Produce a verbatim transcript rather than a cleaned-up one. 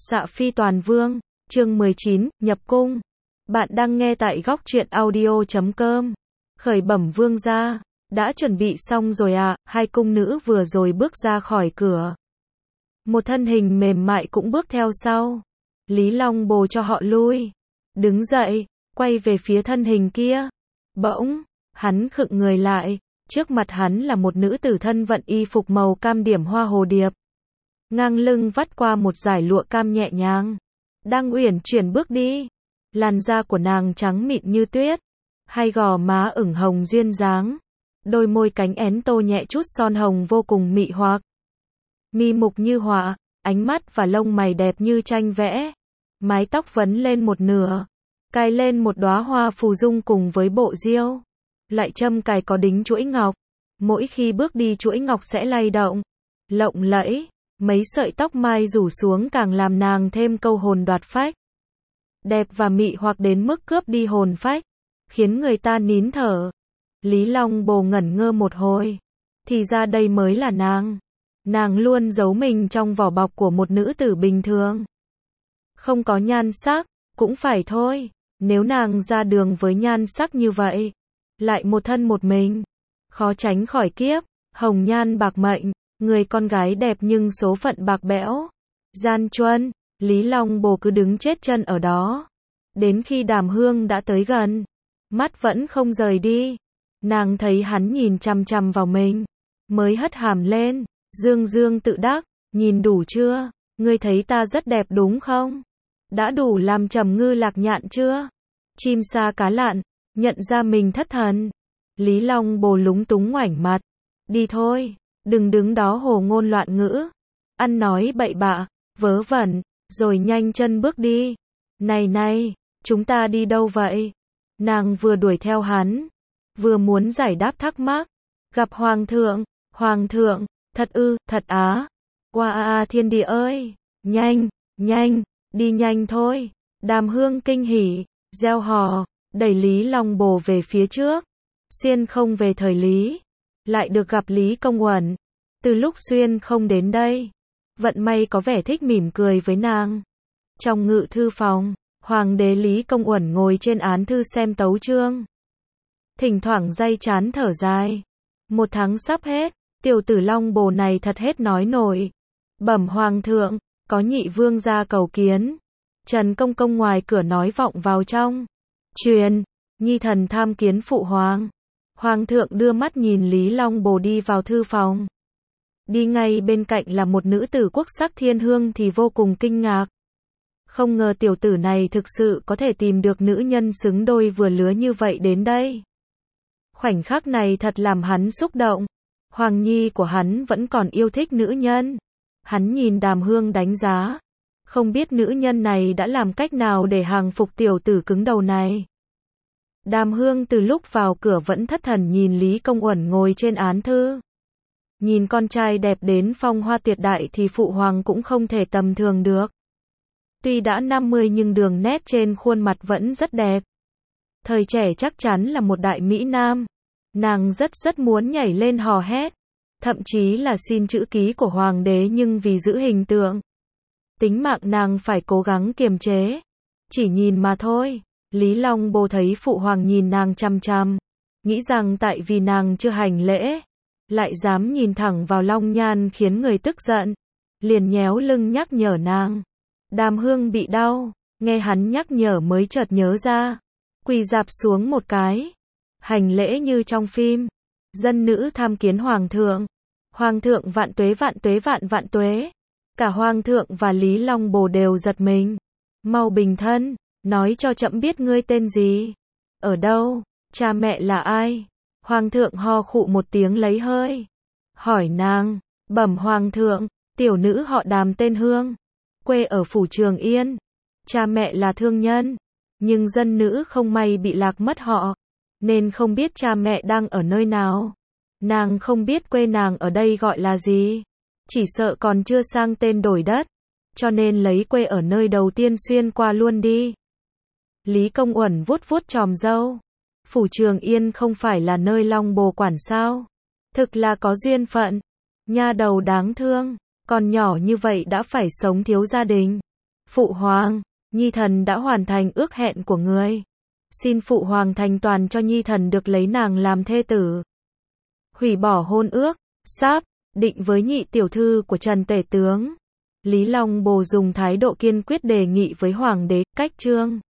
Xạ Phi Toàn Vương, chương mười chín, nhập cung. Bạn đang nghe tại góc truyện audio chấm com. Khởi bẩm vương gia, đã chuẩn bị xong rồi ạ, à? Hai cung nữ vừa rồi bước ra khỏi cửa. Một thân hình mềm mại cũng bước theo sau. Lý Long Bồ cho họ lui. Đứng dậy, quay về phía thân hình kia. Bỗng, hắn khựng người lại. Trước mặt hắn là một nữ tử thân vận y phục màu cam điểm hoa hồ điệp. Ngang lưng vắt qua một dải lụa cam nhẹ nhàng. Đang uyển chuyển bước đi. Làn da của nàng trắng mịn như tuyết. Hai gò má ửng hồng duyên dáng. Đôi môi cánh én tô nhẹ chút son hồng vô cùng mị hoặc. Mi mục như họa, ánh mắt và lông mày đẹp như tranh vẽ. Mái tóc vấn lên một nửa. Cài lên một đóa hoa phù dung cùng với bộ diêu. Lại châm cài có đính chuỗi ngọc. Mỗi khi bước đi chuỗi ngọc sẽ lay động. Lộng lẫy. Mấy sợi tóc mai rủ xuống càng làm nàng thêm câu hồn đoạt phách. Đẹp và mị hoặc đến mức cướp đi hồn phách. Khiến người ta nín thở. Lý Long Bồ ngẩn ngơ một hồi. Thì ra đây mới là nàng. Nàng luôn giấu mình trong vỏ bọc của một nữ tử bình thường. Không có nhan sắc, cũng phải thôi. Nếu nàng ra đường với nhan sắc như vậy. Lại một thân một mình. Khó tránh khỏi kiếp. Hồng nhan bạc mệnh. Người con gái đẹp nhưng số phận bạc bẽo. Gian truân, Lý Long Bồ cứ đứng chết chân ở đó. Đến khi Đàm Hương đã tới gần. Mắt vẫn không rời đi. Nàng thấy hắn nhìn chằm chằm vào mình. Mới hất hàm lên. Dương dương tự đắc. Nhìn đủ chưa? Ngươi thấy ta rất đẹp đúng không? Đã đủ làm trầm ngư lạc nhạn chưa? Chim sa cá lặn. Nhận ra mình thất thần. Lý Long Bồ lúng túng ngoảnh mặt. Đi thôi. Đừng đứng đó hồ ngôn loạn ngữ. Ăn nói bậy bạ, vớ vẩn, rồi nhanh chân bước đi. Này này, chúng ta đi đâu vậy? Nàng vừa đuổi theo hắn, vừa muốn giải đáp thắc mắc. Gặp Hoàng thượng, Hoàng thượng, thật ư, thật á. Qua a a thiên địa ơi, nhanh, nhanh, đi nhanh thôi. Đàm Hương kinh hỉ, reo hò, đẩy Lý Long Bồ về phía trước. Xuyên không về thời Lý. Lại được gặp Lý Công Uẩn. Từ lúc Xuyên không đến đây, vận may có vẻ thích mỉm cười với nàng. Trong ngự thư phòng, Hoàng đế Lý Công Uẩn ngồi trên án thư xem tấu chương. Thỉnh thoảng day chán thở dài. Một tháng sắp hết, tiểu tử Long Bồ này thật hết nói nổi. Bẩm Hoàng thượng, có nhị vương gia cầu kiến. Trần Công Công ngoài cửa nói vọng vào trong. Truyền, nhi thần tham kiến phụ hoàng. Hoàng thượng đưa mắt nhìn Lý Long Bồ đi vào thư phòng. Đi ngay bên cạnh là một nữ tử quốc sắc thiên hương thì vô cùng kinh ngạc. Không ngờ tiểu tử này thực sự có thể tìm được nữ nhân xứng đôi vừa lứa như vậy đến đây. Khoảnh khắc này thật làm hắn xúc động. Hoàng nhi của hắn vẫn còn yêu thích nữ nhân. Hắn nhìn Đàm Hương đánh giá. Không biết nữ nhân này đã làm cách nào để hàng phục tiểu tử cứng đầu này. Đàm Hương từ lúc vào cửa vẫn thất thần nhìn Lý Công Uẩn ngồi trên án thư. Nhìn con trai đẹp đến phong hoa tuyệt đại thì phụ hoàng cũng không thể tầm thường được. Tuy đã năm mươi nhưng đường nét trên khuôn mặt vẫn rất đẹp. Thời trẻ chắc chắn là một đại mỹ nam. Nàng rất rất muốn nhảy lên hò hét. Thậm chí là xin chữ ký của hoàng đế nhưng vì giữ hình tượng. Tính mạng nàng phải cố gắng kiềm chế. Chỉ nhìn mà thôi. Lý Long Bồ thấy phụ hoàng nhìn nàng chằm chằm, nghĩ rằng tại vì nàng chưa hành lễ, lại dám nhìn thẳng vào Long Nhan khiến người tức giận, liền nhéo lưng nhắc nhở nàng. Đàm Hương bị đau, nghe hắn nhắc nhở mới chợt nhớ ra, quỳ rạp xuống một cái, hành lễ như trong phim, dân nữ tham kiến hoàng thượng, hoàng thượng vạn tuế vạn tuế vạn vạn tuế. Cả hoàng thượng và Lý Long Bồ đều giật mình, mau bình thân. Nói cho trẫm biết ngươi tên gì? Ở đâu? Cha mẹ là ai? Hoàng thượng ho khụ một tiếng lấy hơi. Hỏi nàng, bẩm hoàng thượng, tiểu nữ họ Đàm tên Hương. Quê ở phủ Trường Yên. Cha mẹ là thương nhân. Nhưng dân nữ không may bị lạc mất họ. Nên không biết cha mẹ đang ở nơi nào. Nàng không biết quê nàng ở đây gọi là gì. Chỉ sợ còn chưa sang tên đổi đất. Cho nên lấy quê ở nơi đầu tiên xuyên qua luôn đi. Lý Công Uẩn vuốt vuốt chòm râu. Phủ Trường Yên không phải là nơi Long Bồ quản sao? Thực là có duyên phận. Nha đầu đáng thương. Còn nhỏ như vậy đã phải sống thiếu gia đình. Phụ hoàng, nhi thần đã hoàn thành ước hẹn của người. Xin phụ hoàng thành toàn cho nhi thần được lấy nàng làm thê tử. Hủy bỏ hôn ước, sáp, định với nhị tiểu thư của Trần Tể tướng. Lý Long Bồ dùng thái độ kiên quyết đề nghị với hoàng đế, cách trương.